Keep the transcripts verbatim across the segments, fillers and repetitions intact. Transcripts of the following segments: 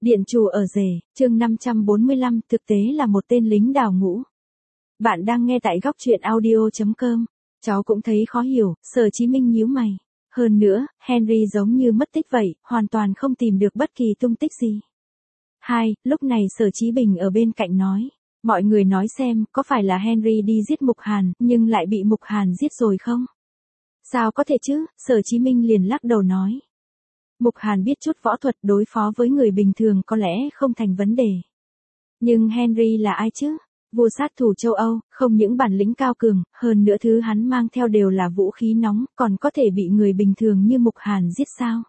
Điện chủ ở rể, chương năm trăm bốn mươi lăm, thực tế là một tên lính đào ngũ. Bạn đang nghe tại góc truyện audio chấm com. Cháu cũng thấy khó hiểu, Sở Chí Minh nhíu mày. Hơn nữa, Henry giống như mất tích vậy, hoàn toàn không tìm được bất kỳ tung tích gì. Hai, lúc này Sở Chí Bình ở bên cạnh nói. Mọi người nói xem, có phải là Henry đi giết Mục Hàn, nhưng lại bị Mục Hàn giết rồi không? Sao có thể chứ, Sở Chí Minh liền lắc đầu nói. Mục Hàn biết chút võ thuật, đối phó với người bình thường có lẽ không thành vấn đề. Nhưng Henry là ai chứ? Vua sát thủ châu Âu, không những bản lĩnh cao cường, hơn nữa thứ hắn mang theo đều là vũ khí nóng, còn có thể bị người bình thường như Mục Hàn giết sao?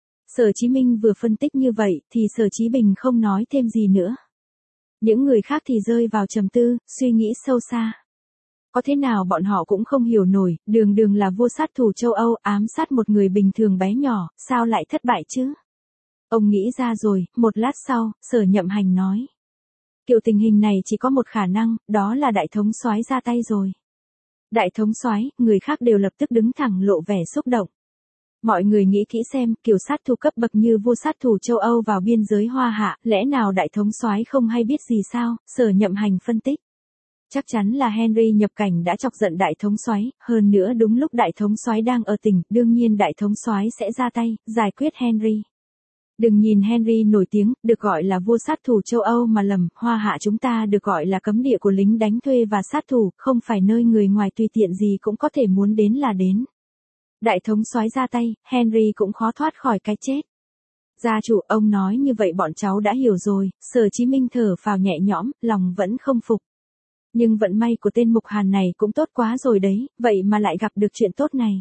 Sở Chí Minh vừa phân tích như vậy, thì Sở Chí Bình không nói thêm gì nữa. Những người khác thì rơi vào trầm tư, suy nghĩ sâu xa. Có thế nào bọn họ cũng không hiểu nổi, đường đường là vua sát thủ châu Âu ám sát một người bình thường bé nhỏ, sao lại thất bại chứ? Ông nghĩ ra rồi, một lát sau, Sở Nhậm Hành nói. Kiểu tình hình này chỉ có một khả năng, đó là đại thống soái ra tay rồi. Đại thống soái, người khác đều lập tức đứng thẳng lộ vẻ xúc động. Mọi người nghĩ kỹ xem, kiểu sát thủ cấp bậc như vua sát thủ châu Âu vào biên giới Hoa Hạ, lẽ nào đại thống soái không hay biết gì sao? Sở Nhậm Hành phân tích. Chắc chắn là Henry nhập cảnh đã chọc giận đại thống soái, hơn nữa đúng lúc đại thống soái đang ở tỉnh, đương nhiên đại thống soái sẽ ra tay, giải quyết Henry. Đừng nhìn Henry nổi tiếng, được gọi là vua sát thủ châu Âu mà lầm, Hoa Hạ chúng ta được gọi là cấm địa của lính đánh thuê và sát thủ, không phải nơi người ngoài tùy tiện gì cũng có thể muốn đến là đến. Đại thống soái ra tay, Henry cũng khó thoát khỏi cái chết. Gia chủ, ông nói như vậy bọn cháu đã hiểu rồi, Sở Chí Minh thở phào nhẹ nhõm, lòng vẫn không phục. Nhưng vận may của tên Mục Hàn này cũng tốt quá rồi đấy, vậy mà lại gặp được chuyện tốt này.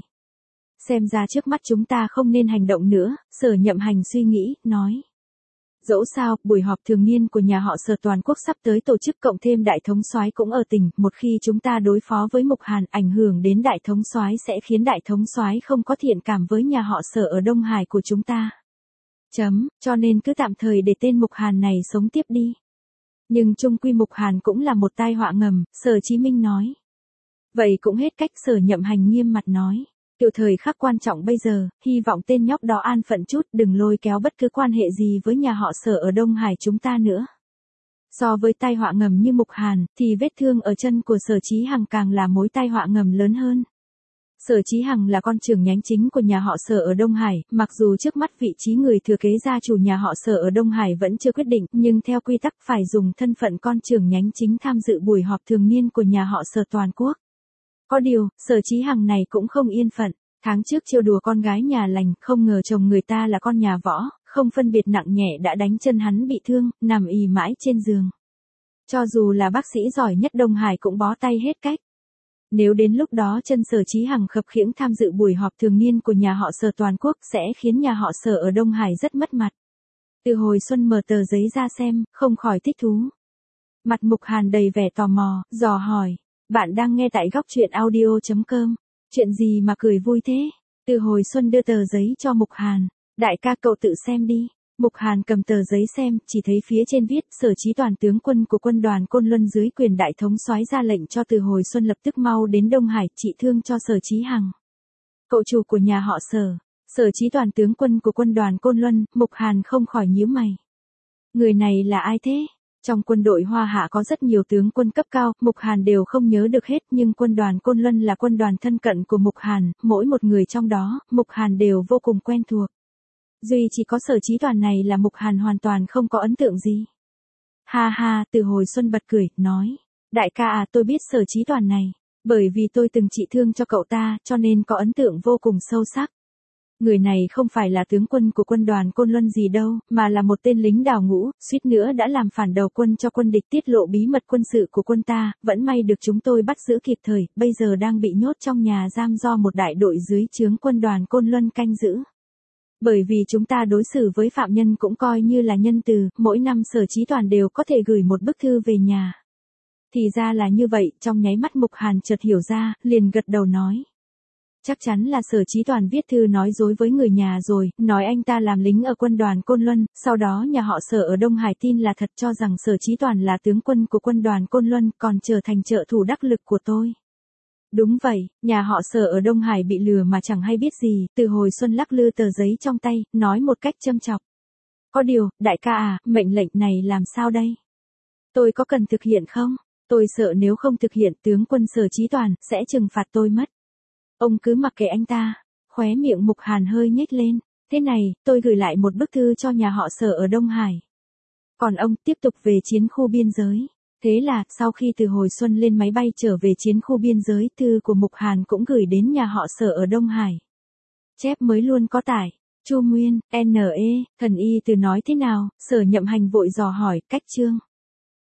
Xem ra trước mắt chúng ta không nên hành động nữa, Sở Nhậm Hành suy nghĩ, nói. Dẫu sao, buổi họp thường niên của nhà họ Sở toàn quốc sắp tới tổ chức cộng thêm đại thống soái cũng ở tỉnh, một khi chúng ta đối phó với Mục Hàn ảnh hưởng đến đại thống soái sẽ khiến đại thống soái không có thiện cảm với nhà họ Sở ở Đông Hải của chúng ta. Chấm, cho nên cứ tạm thời để tên Mục Hàn này sống tiếp đi. Nhưng chung quy Mục Hàn cũng là một tai họa ngầm, Sở Chí Minh nói. Vậy cũng hết cách, Sở Nhậm Hành nghiêm mặt nói. Kiểu thời khắc quan trọng bây giờ, hy vọng tên nhóc đó an phận chút, đừng lôi kéo bất cứ quan hệ gì với nhà họ Sở ở Đông Hải chúng ta nữa. So với tai họa ngầm như Mục Hàn, thì vết thương ở chân của Sở Chí Hằng càng là mối tai họa ngầm lớn hơn. Sở Chí Hằng là con trưởng nhánh chính của nhà họ Sở ở Đông Hải, mặc dù trước mắt vị trí người thừa kế gia chủ nhà họ Sở ở Đông Hải vẫn chưa quyết định, nhưng theo quy tắc phải dùng thân phận con trưởng nhánh chính tham dự buổi họp thường niên của nhà họ Sở toàn quốc. Có điều, Sở Chí Hằng này cũng không yên phận, tháng trước trêu đùa con gái nhà lành, không ngờ chồng người ta là con nhà võ, không phân biệt nặng nhẹ đã đánh chân hắn bị thương, nằm ì mãi trên giường. Cho dù là bác sĩ giỏi nhất Đông Hải cũng bó tay hết cách. Nếu đến lúc đó chân Sở Chí Hằng khập khiễng tham dự buổi họp thường niên của nhà họ Sở toàn quốc sẽ khiến nhà họ Sở ở Đông Hải rất mất mặt. Từ hồi Xuân mở tờ giấy ra xem, không khỏi thích thú. Mặt Mục Hàn đầy vẻ tò mò, dò hỏi. Bạn đang nghe tại góc truyện audio chấm com. Chuyện gì mà cười vui thế? Từ hồi Xuân đưa tờ giấy cho Mục Hàn. Đại ca cậu tự xem đi. Mục Hàn cầm tờ giấy xem, chỉ thấy phía trên viết Sở Chí Toàn tướng quân của quân đoàn Côn Luân dưới quyền đại thống soái ra lệnh cho Từ hồi Xuân lập tức mau đến Đông Hải trị thương cho Sở Chí Hằng. Cậu chủ của nhà họ Sở, Sở Chí Toàn tướng quân của quân đoàn Côn Luân, Mục Hàn không khỏi nhíu mày. Người này là ai thế? Trong quân đội Hoa Hạ có rất nhiều tướng quân cấp cao, Mục Hàn đều không nhớ được hết, nhưng quân đoàn Côn Luân là quân đoàn thân cận của Mục Hàn, mỗi một người trong đó, Mục Hàn đều vô cùng quen thuộc. Duy chỉ có Sở Chí Toàn này là Mục Hàn hoàn toàn không có ấn tượng gì. Ha ha, Từ hồi Xuân bật cười, nói. Đại ca à, tôi biết Sở Chí Toàn này, bởi vì tôi từng trị thương cho cậu ta, cho nên có ấn tượng vô cùng sâu sắc. Người này không phải là tướng quân của quân đoàn Côn Luân gì đâu, mà là một tên lính đào ngũ, suýt nữa đã làm phản đầu quân cho quân địch tiết lộ bí mật quân sự của quân ta, vẫn may được chúng tôi bắt giữ kịp thời, bây giờ đang bị nhốt trong nhà giam do một đại đội dưới trướng quân đoàn Côn Luân canh giữ. Bởi vì chúng ta đối xử với phạm nhân cũng coi như là nhân từ, mỗi năm Sở Chí Toàn đều có thể gửi một bức thư về nhà. Thì ra là như vậy, trong nháy mắt Mục Hàn chợt hiểu ra, liền gật đầu nói. Chắc chắn là Sở Chí Toàn viết thư nói dối với người nhà rồi, nói anh ta làm lính ở quân đoàn Côn Luân, sau đó nhà họ Sở ở Đông Hải tin là thật cho rằng Sở Chí Toàn là tướng quân của quân đoàn Côn Luân, còn trở thành trợ thủ đắc lực của tôi. Đúng vậy, nhà họ Sở ở Đông Hải bị lừa mà chẳng hay biết gì, Từ hồi Xuân lắc lư tờ giấy trong tay, nói một cách châm chọc. Có điều, đại ca à, mệnh lệnh này làm sao đây? Tôi có cần thực hiện không? Tôi sợ nếu không thực hiện tướng quân Sở Chí Toàn sẽ trừng phạt tôi mất. Ông cứ mặc kệ anh ta. Khóe miệng Mục Hàn hơi nhếch lên. Thế này, tôi gửi lại một bức thư cho nhà họ Sở ở Đông Hải. Còn ông tiếp tục về chiến khu biên giới. Thế là, sau khi từ hồi xuân lên máy bay trở về chiến khu biên giới, thư của Mục Hàn cũng gửi đến nhà họ Sở ở Đông Hải. Chép mới luôn có tải. Chu Nguyên, en e, thần y từ nói thế nào? Sở Nhậm Hành vội dò hỏi, cách chương.